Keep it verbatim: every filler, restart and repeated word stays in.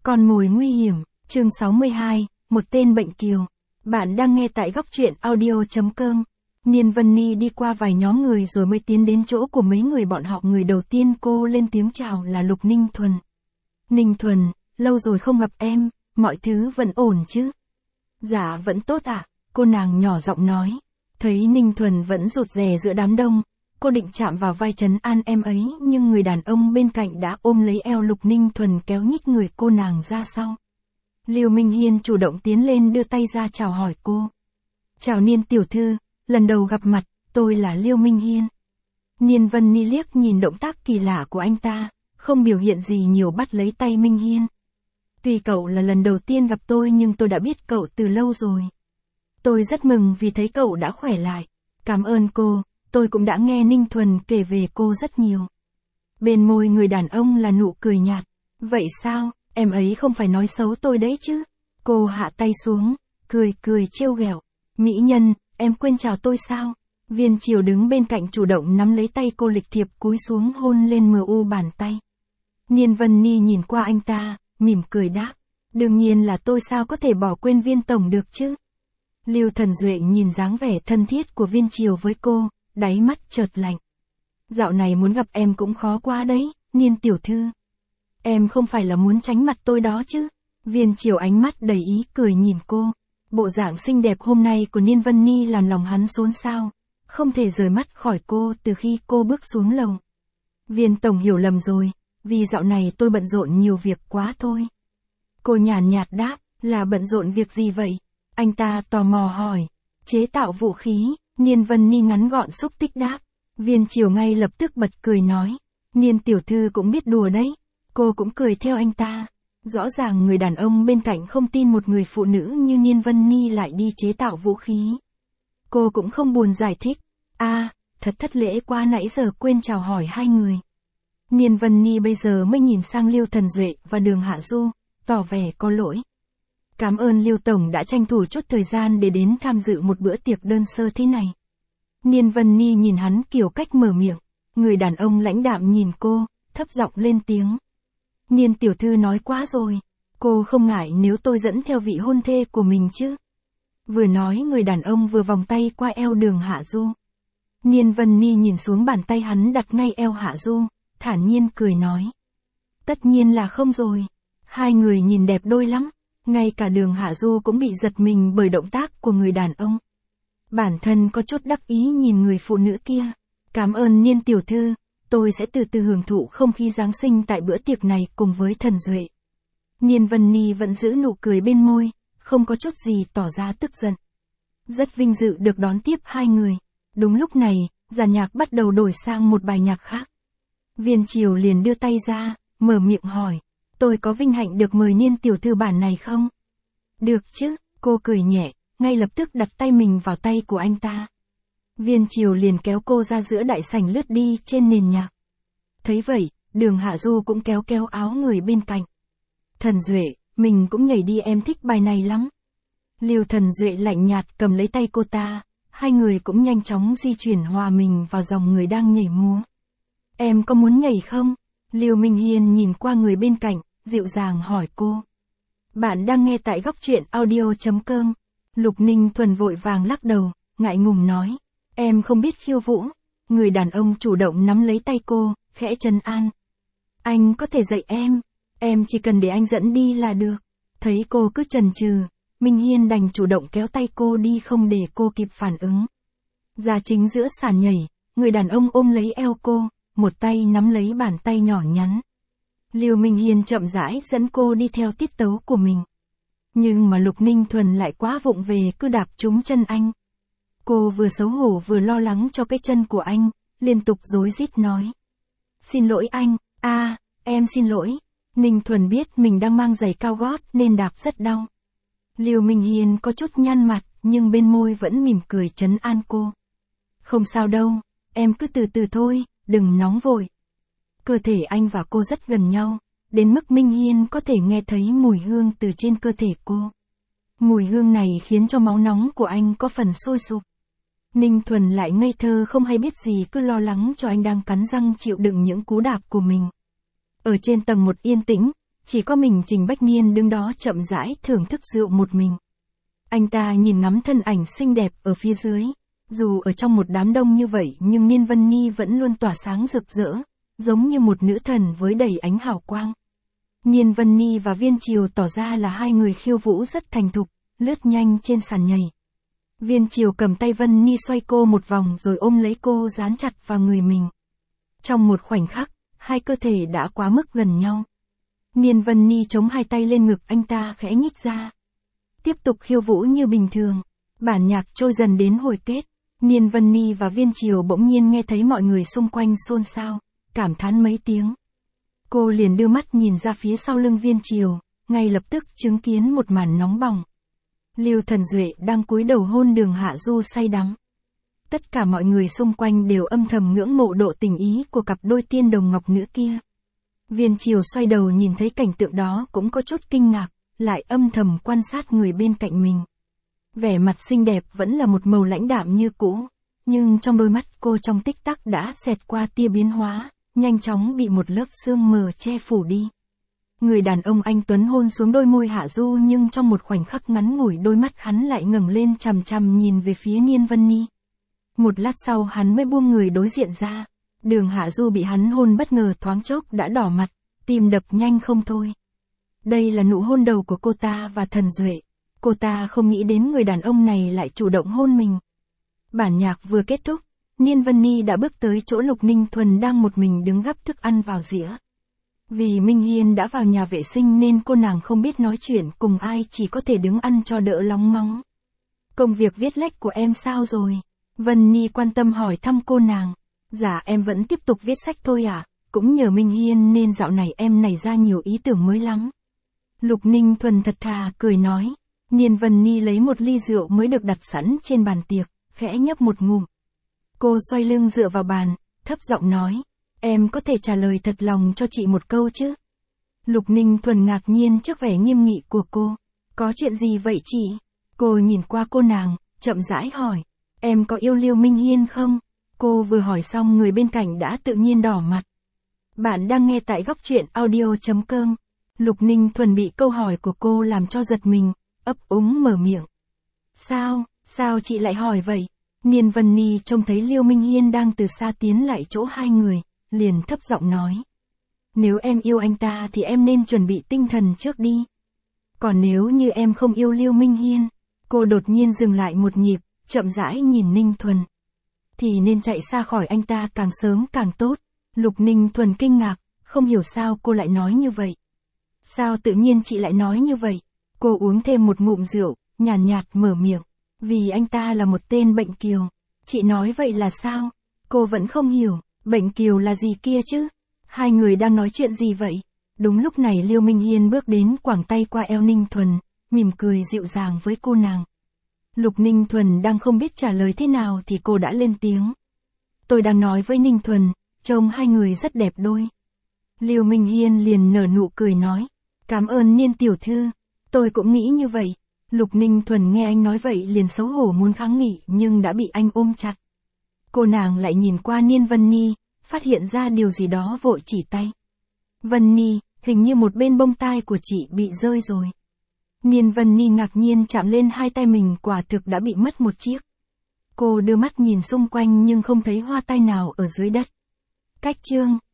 Con mồi nguy hiểm, chương sáu mươi hai, một tên bệnh kiều. Bạn đang nghe tại góc truyện audio.com. Niên Vân Ni đi qua vài nhóm người rồi mới tiến đến chỗ của mấy người bọn họ. Người đầu tiên cô lên tiếng chào là Lục Ninh Thuần. Ninh Thuần, lâu rồi không gặp em, mọi thứ vẫn ổn chứ? Dạ vẫn tốt ạ, à? Cô nàng nhỏ giọng nói. Thấy Ninh Thuần vẫn rụt rè giữa đám đông, cô định chạm vào vai trấn an em ấy, nhưng người đàn ông bên cạnh đã ôm lấy eo Lục Ninh Thuần kéo nhích người cô nàng ra sau. Liêu Minh Hiên chủ động tiến lên đưa tay ra chào hỏi cô. Chào Niên tiểu thư, lần đầu gặp mặt, tôi là Liêu Minh Hiên. Niên Vân Ni liếc nhìn động tác kỳ lạ của anh ta, không biểu hiện gì nhiều bắt lấy tay Minh Hiên. Tuy cậu là lần đầu tiên gặp tôi nhưng tôi đã biết cậu từ lâu rồi. Tôi rất mừng vì thấy cậu đã khỏe lại. Cảm ơn cô, tôi cũng đã nghe Ninh Thuần kể về cô rất nhiều. Bên môi người đàn ông là nụ cười nhạt. Vậy sao, em ấy không phải nói xấu tôi đấy chứ? Cô hạ tay xuống, cười cười trêu ghẹo. Mỹ nhân, em quên chào tôi sao? Viên Triều đứng bên cạnh chủ động nắm lấy tay cô lịch thiệp cúi xuống hôn lên mờ u bàn tay. Niên Vân Ni nhìn qua anh ta, mỉm cười đáp. Đương nhiên là tôi sao có thể bỏ quên Viên tổng được chứ? Lưu Thần Duệ nhìn dáng vẻ thân thiết của Viên Triều với cô, đáy mắt chợt lạnh. Dạo này muốn gặp em cũng khó quá đấy, Niên tiểu thư. Em không phải là muốn tránh mặt tôi đó chứ? Viên Triều ánh mắt đầy ý cười nhìn cô. Bộ dạng xinh đẹp hôm nay của Niên Vân Ni làm lòng hắn xốn xao, không thể rời mắt khỏi cô từ khi cô bước xuống lầu. Viên tổng hiểu lầm rồi, vì dạo này tôi bận rộn nhiều việc quá thôi. Cô nhàn nhạt đáp, là bận rộn việc gì vậy? Anh ta tò mò hỏi. Chế tạo vũ khí, Niên Vân Ni ngắn gọn xúc tích đáp. Viên Triều ngay lập tức bật cười nói. Niên tiểu thư cũng biết đùa đấy. Cô cũng cười theo anh ta. Rõ ràng người đàn ông bên cạnh không tin một người phụ nữ như Niên Vân Ni lại đi chế tạo vũ khí. Cô cũng không buồn giải thích. a à, thật thất lễ quá, nãy giờ quên chào hỏi hai người. Niên Vân Ni bây giờ mới nhìn sang Liêu Thần Duệ và Đường Hạ Du, tỏ vẻ có lỗi. Cảm ơn Liêu tổng đã tranh thủ chút thời gian để đến tham dự một bữa tiệc đơn sơ thế này. Niên Vân Ni nhìn hắn kiểu cách mở miệng. Người đàn ông lãnh đạm nhìn cô, thấp giọng lên tiếng. Niên tiểu thư nói quá rồi. Cô không ngại nếu tôi dẫn theo vị hôn thê của mình chứ? Vừa nói người đàn ông vừa vòng tay qua eo Đường Hạ Du. Niên Vân Ni nhìn xuống bàn tay hắn đặt ngay eo Hạ Du, thản nhiên cười nói. Tất nhiên là không rồi. Hai người nhìn đẹp đôi lắm. Ngay cả Đường Hạ Du cũng bị giật mình bởi động tác của người đàn ông. Bản thân có chút đắc ý nhìn người phụ nữ kia. Cảm ơn Niên tiểu thư, tôi sẽ từ từ hưởng thụ không khí Giáng sinh tại bữa tiệc này cùng với Thần Duệ. Niên Vân Ni vẫn giữ nụ cười bên môi, không có chút gì tỏ ra tức giận. Rất vinh dự được đón tiếp hai người. Đúng lúc này, dàn nhạc bắt đầu đổi sang một bài nhạc khác. Viên Triều liền đưa tay ra, mở miệng hỏi. Tôi có vinh hạnh được mời Niên tiểu thư bản này không? Được chứ, cô cười nhẹ, ngay lập tức đặt tay mình vào tay của anh ta. Viên Triều liền kéo cô ra giữa đại sảnh lướt đi trên nền nhạc. Thấy vậy, Đường Hạ Du cũng kéo kéo áo người bên cạnh. Thần Duệ, mình cũng nhảy đi, em thích bài này lắm. Liêu Thần Duệ lạnh nhạt cầm lấy tay cô ta, hai người cũng nhanh chóng di chuyển hòa mình vào dòng người đang nhảy múa. Em có muốn nhảy không? Liêu Minh Hiên nhìn qua người bên cạnh, dịu dàng hỏi cô. Bạn đang nghe tại góc truyện audio.com. Lục Ninh Thuần vội vàng lắc đầu, ngại ngùng nói. Em không biết khiêu vũ. Người đàn ông chủ động nắm lấy tay cô, khẽ trấn an. Anh có thể dạy em, em chỉ cần để anh dẫn đi là được. Thấy cô cứ chần chừ, Minh Hiên đành chủ động kéo tay cô đi không để cô kịp phản ứng. Ra chính giữa sàn nhảy, người đàn ông ôm lấy eo cô, một tay nắm lấy bàn tay nhỏ nhắn. Liêu Minh Hiên chậm rãi dẫn cô đi theo tiết tấu của mình. Nhưng mà Lục Ninh Thuần lại quá vụng về cứ đạp trúng chân anh. Cô vừa xấu hổ vừa lo lắng cho cái chân của anh, liên tục rối rít nói. Xin lỗi anh, a à, em xin lỗi. Ninh Thuần biết mình đang mang giày cao gót nên đạp rất đau. Liêu Minh Hiên có chút nhăn mặt nhưng bên môi vẫn mỉm cười trấn an cô. Không sao đâu, em cứ từ từ thôi, đừng nóng vội. Cơ thể anh và cô rất gần nhau, đến mức Minh Hiên có thể nghe thấy mùi hương từ trên cơ thể cô. Mùi hương này khiến cho máu nóng của anh có phần sôi sục. Ninh Thuần lại ngây thơ không hay biết gì cứ lo lắng cho anh đang cắn răng chịu đựng những cú đạp của mình. Ở trên tầng một yên tĩnh, chỉ có mình Trình Bách Niên đứng đó chậm rãi thưởng thức rượu một mình. Anh ta nhìn ngắm thân ảnh xinh đẹp ở phía dưới. Dù ở trong một đám đông như vậy nhưng Niên Vân Ni vẫn luôn tỏa sáng rực rỡ, giống như một nữ thần với đầy ánh hào quang. Niên Vân Ni và Viên Triều tỏ ra là hai người khiêu vũ rất thành thục, lướt nhanh trên sàn nhảy. Viên Triều cầm tay Vân Ni xoay cô một vòng rồi ôm lấy cô dán chặt vào người mình. Trong một khoảnh khắc, hai cơ thể đã quá mức gần nhau. Niên Vân Ni chống hai tay lên ngực anh ta khẽ nhích ra. Tiếp tục khiêu vũ như bình thường. Bản nhạc trôi dần đến hồi kết. Niên Vân Ni và Viên Triều bỗng nhiên nghe thấy mọi người xung quanh xôn xao, cảm thán mấy tiếng. Cô liền đưa mắt nhìn ra phía sau lưng Viên Triều, ngay lập tức chứng kiến một màn nóng bỏng. Lưu Thần Duệ đang cúi đầu hôn Đường Hạ Du say đắm. Tất cả mọi người xung quanh đều âm thầm ngưỡng mộ độ tình ý của cặp đôi tiên đồng ngọc nữ kia. Viên Triều xoay đầu nhìn thấy cảnh tượng đó cũng có chút kinh ngạc, lại âm thầm quan sát người bên cạnh mình. Vẻ mặt xinh đẹp vẫn là một màu lãnh đạm như cũ, nhưng trong đôi mắt cô trong tích tắc đã xẹt qua tia biến hóa, nhanh chóng bị một lớp sương mờ che phủ đi. Người đàn ông anh tuấn hôn xuống đôi môi Hạ Du nhưng trong một khoảnh khắc ngắn ngủi đôi mắt hắn lại ngẩng lên chằm chằm nhìn về phía Niên Vân Ni. Một lát sau hắn mới buông người đối diện ra. Đường Hạ Du bị hắn hôn bất ngờ thoáng chốc đã đỏ mặt, tim đập nhanh không thôi. Đây là nụ hôn đầu của cô ta và Thần Duệ. Cô ta không nghĩ đến người đàn ông này lại chủ động hôn mình. Bản nhạc vừa kết thúc, Niên Vân Ni đã bước tới chỗ Lục Ninh Thuần đang một mình đứng gắp thức ăn vào dĩa. Vì Minh Hiên đã vào nhà vệ sinh nên cô nàng không biết nói chuyện cùng ai, chỉ có thể đứng ăn cho đỡ lóng ngóng. Công việc viết lách của em sao rồi? Vân Ni quan tâm hỏi thăm cô nàng. Dạ em vẫn tiếp tục viết sách thôi ạ, à? Cũng nhờ Minh Hiên nên dạo này em nảy ra nhiều ý tưởng mới lắm. Lục Ninh Thuần thật thà cười nói. Niên Vân Ni lấy một ly rượu mới được đặt sẵn trên bàn tiệc, khẽ nhấp một ngụm. Cô xoay lưng dựa vào bàn, thấp giọng nói. Em có thể trả lời thật lòng cho chị một câu chứ? Lục Ninh Thuần ngạc nhiên trước vẻ nghiêm nghị của cô. Có chuyện gì vậy chị? Cô nhìn qua cô nàng, chậm rãi hỏi. Em có yêu Liêu Minh Hiên không? Cô vừa hỏi xong người bên cạnh đã tự nhiên đỏ mặt. Bạn đang nghe tại góc truyện audio chấm com. Lục Ninh Thuần bị câu hỏi của cô làm cho giật mình, ấp úng mở miệng. Sao, sao chị lại hỏi vậy? Niên Vân Ni trông thấy Liêu Minh Hiên đang từ xa tiến lại chỗ hai người, liền thấp giọng nói. Nếu em yêu anh ta thì em nên chuẩn bị tinh thần trước đi. Còn nếu như em không yêu Liêu Minh Hiên, cô đột nhiên dừng lại một nhịp, chậm rãi nhìn Ninh Thuần. Thì nên chạy xa khỏi anh ta càng sớm càng tốt. Lục Ninh Thuần kinh ngạc, không hiểu sao cô lại nói như vậy. Sao tự nhiên chị lại nói như vậy? Cô uống thêm một ngụm rượu, nhàn nhạt, nhạt mở miệng. Vì anh ta là một tên bệnh kiều. Chị nói vậy là sao? Cô vẫn không hiểu, bệnh kiều là gì kia chứ? Hai người đang nói chuyện gì vậy? Đúng lúc này Liêu Minh Hiên bước đến quàng tay qua eo Ninh Thuần, mỉm cười dịu dàng với cô nàng. Lục Ninh Thuần đang không biết trả lời thế nào thì cô đã lên tiếng. Tôi đang nói với Ninh Thuần, trông hai người rất đẹp đôi. Liêu Minh Hiên liền nở nụ cười nói. Cảm ơn Niên tiểu thư, tôi cũng nghĩ như vậy. Lục Ninh Thuần nghe anh nói vậy liền xấu hổ muốn kháng nghị nhưng đã bị anh ôm chặt. Cô nàng lại nhìn qua Niên Vân Ni, phát hiện ra điều gì đó vội chỉ tay. Vân Ni, hình như một bên bông tai của chị bị rơi rồi. Niên Vân Ni ngạc nhiên chạm lên hai tay mình, quả thực đã bị mất một chiếc. Cô đưa mắt nhìn xung quanh nhưng không thấy hoa tai nào ở dưới đất. Cách chương